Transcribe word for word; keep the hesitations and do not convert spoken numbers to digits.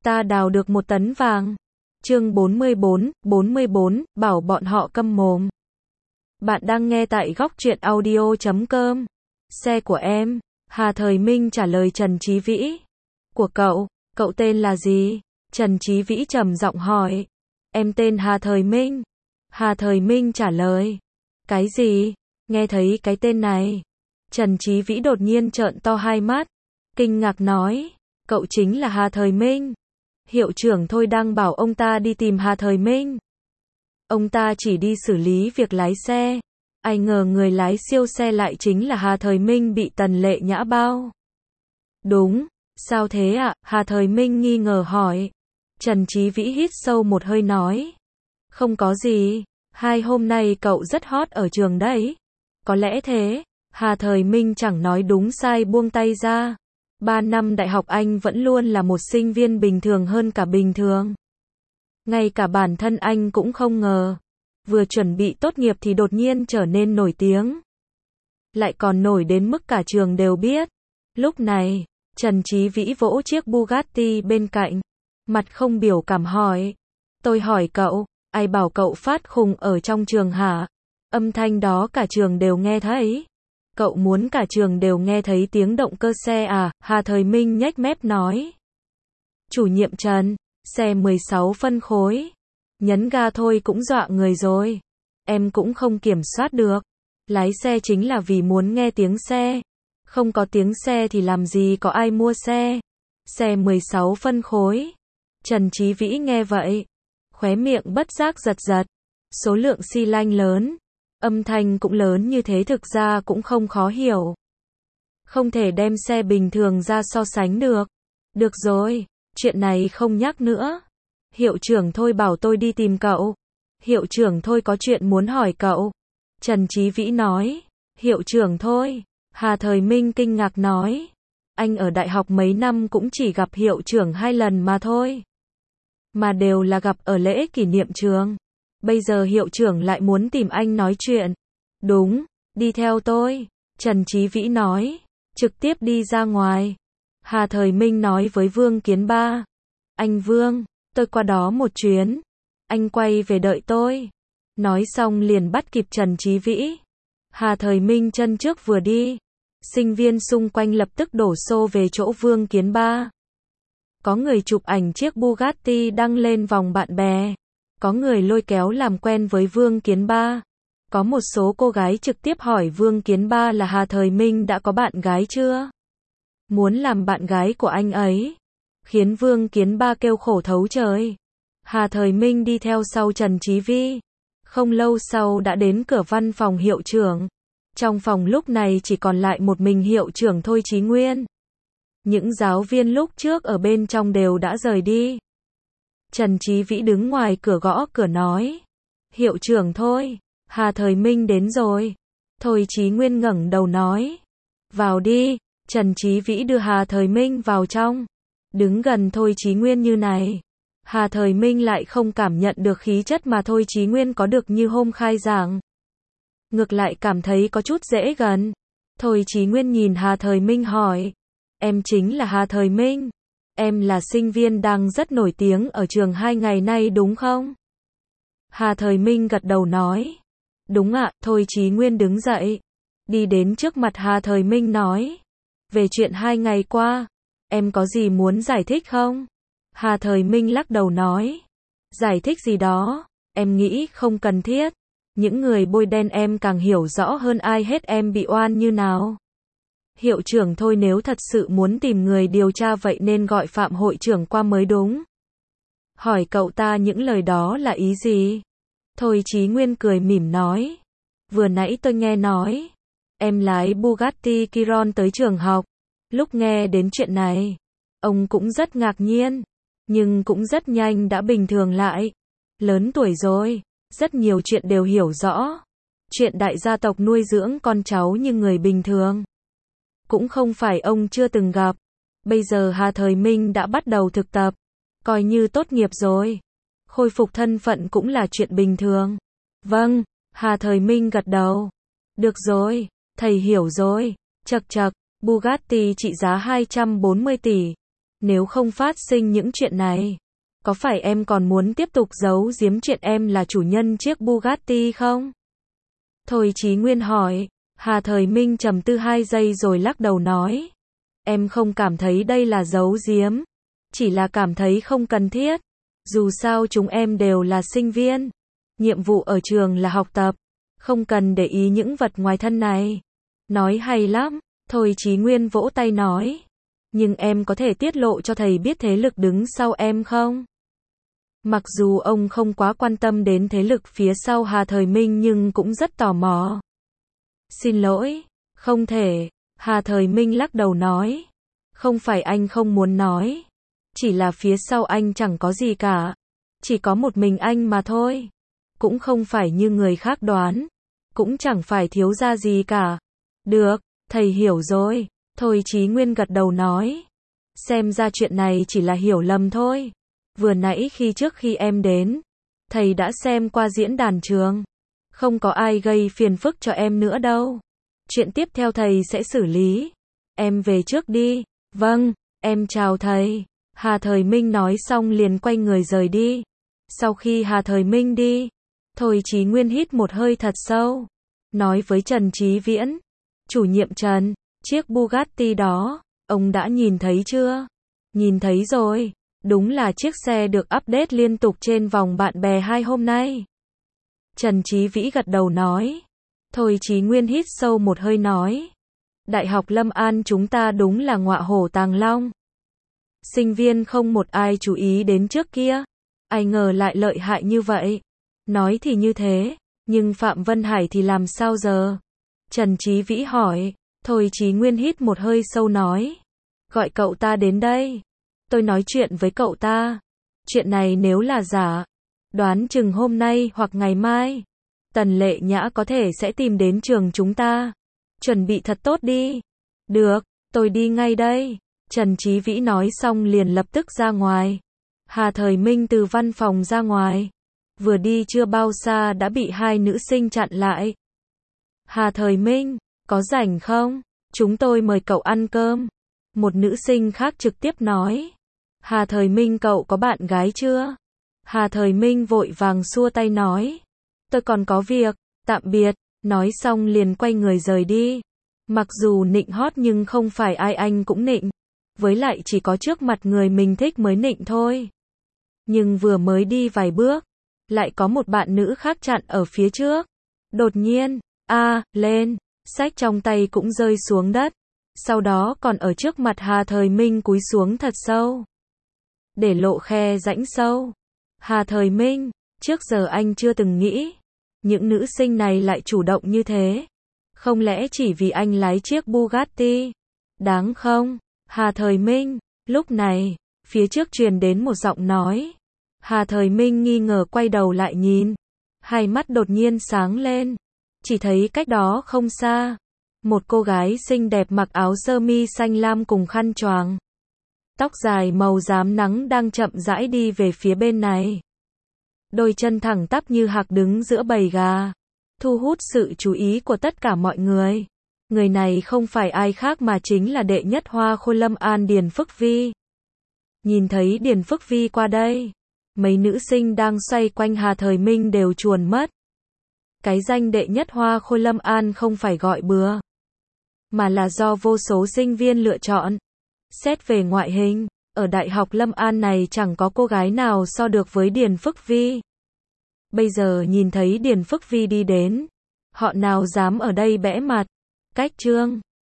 ta đào được một tấn vàng. Chương bốn mươi bốn, bốn mươi bốn, bảo bọn họ câm mồm. Bạn đang nghe tại góc truyện audio chấm com. Xe của em. Hà Thời Minh trả lời Trần Chí Vĩ. Của cậu, cậu tên là gì? Trần Chí Vĩ trầm giọng hỏi. Em tên Hà Thời Minh. Hà Thời Minh trả lời. Cái gì? Nghe thấy cái tên này. Trần Chí Vĩ đột nhiên trợn to hai mắt. Kinh ngạc nói. Cậu chính là Hà Thời Minh. Hiệu trưởng thôi đang bảo ông ta đi tìm Hà Thời Minh. Ông ta chỉ đi xử lý việc lái xe. Ai ngờ người lái siêu xe lại chính là Hà Thời Minh bị Tần Lệ Nhã bao. Đúng, sao thế ạ? À? Hà Thời Minh nghi ngờ hỏi. Trần Chí Vĩ hít sâu một hơi nói. Không có gì, hai hôm nay cậu rất hot ở trường đấy. Có lẽ thế. Hà Thời Minh chẳng nói đúng sai buông tay ra. Ba năm đại học anh vẫn luôn là một sinh viên bình thường hơn cả bình thường. Ngay cả bản thân anh cũng không ngờ. Vừa chuẩn bị tốt nghiệp thì đột nhiên trở nên nổi tiếng. Lại còn nổi đến mức cả trường đều biết. Lúc này, Trần Chí Vĩ vỗ chiếc Bugatti bên cạnh. Mặt không biểu cảm hỏi. Tôi hỏi cậu, ai bảo cậu phát khùng ở trong trường hả? Âm thanh đó cả trường đều nghe thấy. Cậu muốn cả trường đều nghe thấy tiếng động cơ xe à? Hà Thời Minh nhếch mép nói. Chủ nhiệm Trần, xe mười sáu phân khối. Nhấn ga thôi cũng dọa người rồi. Em cũng không kiểm soát được. Lái xe chính là vì muốn nghe tiếng xe. Không có tiếng xe thì làm gì có ai mua xe. Xe mười sáu phân khối. Trần Chí Vĩ nghe vậy. Khóe miệng bất giác giật giật. Số lượng xi lanh lớn. Âm thanh cũng lớn như thế thực ra cũng không khó hiểu. Không thể đem xe bình thường ra so sánh được. Được rồi, chuyện này không nhắc nữa. Hiệu trưởng thôi bảo tôi đi tìm cậu. Hiệu trưởng thôi có chuyện muốn hỏi cậu. Trần Chí Vĩ nói. Hiệu trưởng thôi. Hà Thời Minh kinh ngạc nói. Anh ở đại học mấy năm cũng chỉ gặp hiệu trưởng hai lần mà thôi. Mà đều là gặp ở lễ kỷ niệm trường. Bây giờ hiệu trưởng lại muốn tìm anh nói chuyện. Đúng, đi theo tôi. Trần Chí Vĩ nói. Trực tiếp đi ra ngoài. Hà Thời Minh nói với Vương Kiến Ba. Anh Vương, tôi qua đó một chuyến. Anh quay về đợi tôi. Nói xong liền bắt kịp Trần Chí Vĩ. Hà Thời Minh chân trước vừa đi. Sinh viên xung quanh lập tức đổ xô về chỗ Vương Kiến Ba. Có người chụp ảnh chiếc Bugatti đăng lên vòng bạn bè. Có người lôi kéo làm quen với Vương Kiến Ba. Có một số cô gái trực tiếp hỏi Vương Kiến Ba là Hà Thời Minh đã có bạn gái chưa? Muốn làm bạn gái của anh ấy. Khiến Vương Kiến Ba kêu khổ thấu trời. Hà Thời Minh đi theo sau Trần Chí Vĩ. Không lâu sau đã đến cửa văn phòng hiệu trưởng. Trong phòng lúc này chỉ còn lại một mình hiệu trưởng Thôi Chí Nguyên. Những giáo viên lúc trước ở bên trong đều đã rời đi. Trần Chí Vĩ đứng ngoài cửa gõ cửa nói. Hiệu trưởng Thôi, Hà Thời Minh đến rồi. Thôi Chí Nguyên ngẩng đầu nói. Vào đi. Trần Chí Vĩ đưa Hà Thời Minh vào trong. Đứng gần Thôi Chí Nguyên như này. Hà Thời Minh lại không cảm nhận được khí chất mà Thôi Chí Nguyên có được như hôm khai giảng. Ngược lại cảm thấy có chút dễ gần. Thôi Chí Nguyên nhìn Hà Thời Minh hỏi. Em chính là Hà Thời Minh. Em là sinh viên đang rất nổi tiếng ở trường hai ngày nay đúng không? Hà Thời Minh gật đầu nói. Đúng ạ. Thôi Chí Nguyên đứng dậy. Đi đến trước mặt Hà Thời Minh nói. Về chuyện hai ngày qua, em có gì muốn giải thích không? Hà Thời Minh lắc đầu nói. Giải thích gì đó, em nghĩ không cần thiết. Những người bôi đen em càng hiểu rõ hơn ai hết em bị oan như nào. Hiệu trưởng Thôi nếu thật sự muốn tìm người điều tra vậy nên gọi Phạm hội trưởng qua mới đúng. Hỏi cậu ta những lời đó là ý gì? Thôi Chí Nguyên cười mỉm nói. Vừa nãy tôi nghe nói. Em lái Bugatti Chiron tới trường học. Lúc nghe đến chuyện này, ông cũng rất ngạc nhiên. Nhưng cũng rất nhanh đã bình thường lại. Lớn tuổi rồi, rất nhiều chuyện đều hiểu rõ. Chuyện đại gia tộc nuôi dưỡng con cháu như người bình thường. Cũng không phải ông chưa từng gặp. Bây giờ Hà Thời Minh đã bắt đầu thực tập. Coi như tốt nghiệp rồi. Khôi phục thân phận cũng là chuyện bình thường. Vâng, Hà Thời Minh gật đầu. Được rồi, thầy hiểu rồi. Chậc chậc, Bugatti trị giá hai trăm bốn mươi tỷ. Nếu không phát sinh những chuyện này, có phải em còn muốn tiếp tục giấu giếm chuyện em là chủ nhân chiếc Bugatti không? Thôi Chí Nguyên hỏi. Hà Thời Minh trầm tư hai giây rồi lắc đầu nói. Em không cảm thấy đây là giấu giếm, chỉ là cảm thấy không cần thiết. Dù sao chúng em đều là sinh viên, nhiệm vụ ở trường là học tập, không cần để ý những vật ngoài thân này. Nói hay lắm, Thôi Chí Nguyên vỗ tay nói. Nhưng em có thể tiết lộ cho thầy biết thế lực đứng sau em không? Mặc dù ông không quá quan tâm đến thế lực phía sau Hà Thời Minh nhưng cũng rất tò mò. Xin lỗi, không thể, Hà Thời Minh lắc đầu nói. Không phải anh không muốn nói, chỉ là phía sau anh chẳng có gì cả, chỉ có một mình anh mà thôi. Cũng không phải như người khác đoán, cũng chẳng phải thiếu gia gì cả. Được, thầy hiểu rồi, Thôi Chí Nguyên gật đầu nói. Xem ra chuyện này chỉ là hiểu lầm thôi. Vừa nãy khi trước khi em đến, thầy đã xem qua diễn đàn trường. Không có ai gây phiền phức cho em nữa đâu. Chuyện tiếp theo thầy sẽ xử lý. Em về trước đi. Vâng, em chào thầy. Hà Thời Minh nói xong liền quay người rời đi. Sau khi Hà Thời Minh đi, Thôi Chí Nguyên hít một hơi thật sâu. Nói với Trần Chí Viễn. Chủ nhiệm Trần, chiếc Bugatti đó, ông đã nhìn thấy chưa? Nhìn thấy rồi. Đúng là chiếc xe được update liên tục trên vòng bạn bè hai hôm nay. Trần Chí Vĩ gật đầu nói. Thôi Chí Nguyên hít sâu một hơi nói. Đại học Lâm An chúng ta đúng là ngọa hổ tàng long. Sinh viên không một ai chú ý đến trước kia. Ai ngờ lại lợi hại như vậy. Nói thì như thế, nhưng Phạm Vân Hải thì làm sao giờ? Trần Chí Vĩ hỏi. Thôi Chí Nguyên hít một hơi sâu nói. Gọi cậu ta đến đây. Tôi nói chuyện với cậu ta. Chuyện này nếu là giả, đoán chừng hôm nay hoặc ngày mai, Tần Lệ Nhã có thể sẽ tìm đến trường chúng ta. Chuẩn bị thật tốt đi. Được, tôi đi ngay đây. Trần Chí Vĩ nói xong liền lập tức ra ngoài. Hà Thời Minh từ văn phòng ra ngoài. Vừa đi chưa bao xa đã bị hai nữ sinh chặn lại. Hà Thời Minh, có rảnh không? Chúng tôi mời cậu ăn cơm. Một nữ sinh khác trực tiếp nói. Hà Thời Minh cậu có bạn gái chưa? Hà Thời Minh vội vàng xua tay nói. Tôi còn có việc, tạm biệt, nói xong liền quay người rời đi. Mặc dù nịnh hót nhưng không phải ai anh cũng nịnh. Với lại chỉ có trước mặt người mình thích mới nịnh thôi. Nhưng vừa mới đi vài bước, lại có một bạn nữ khác chặn ở phía trước. Đột nhiên, a, lên, sách trong tay cũng rơi xuống đất. Sau đó còn ở trước mặt Hà Thời Minh cúi xuống thật sâu. Để lộ khe rãnh sâu. Hà Thời Minh, trước giờ anh chưa từng nghĩ, những nữ sinh này lại chủ động như thế. Không lẽ chỉ vì anh lái chiếc Bugatti? Đáng không? Hà Thời Minh, lúc này, phía trước truyền đến một giọng nói. Hà Thời Minh nghi ngờ quay đầu lại nhìn. Hai mắt đột nhiên sáng lên. Chỉ thấy cách đó không xa. Một cô gái xinh đẹp mặc áo sơ mi xanh lam cùng khăn choàng. Tóc dài màu rám nắng đang chậm rãi đi về phía bên này. Đôi chân thẳng tắp như hạc đứng giữa bầy gà. Thu hút sự chú ý của tất cả mọi người. Người này không phải ai khác mà chính là đệ nhất hoa khôi Lâm An Điền Phức Vi. Nhìn thấy Điền Phức Vi qua đây, mấy nữ sinh đang xoay quanh Hà Thời Minh đều chuồn mất. Cái danh đệ nhất hoa khôi Lâm An không phải gọi bừa, mà là do vô số sinh viên lựa chọn. Xét về ngoại hình, ở Đại học Lâm An này chẳng có cô gái nào so được với Điền Phức Vi. Bây giờ nhìn thấy Điền Phức Vi đi đến, họ nào dám ở đây bẽ mặt. Cách trương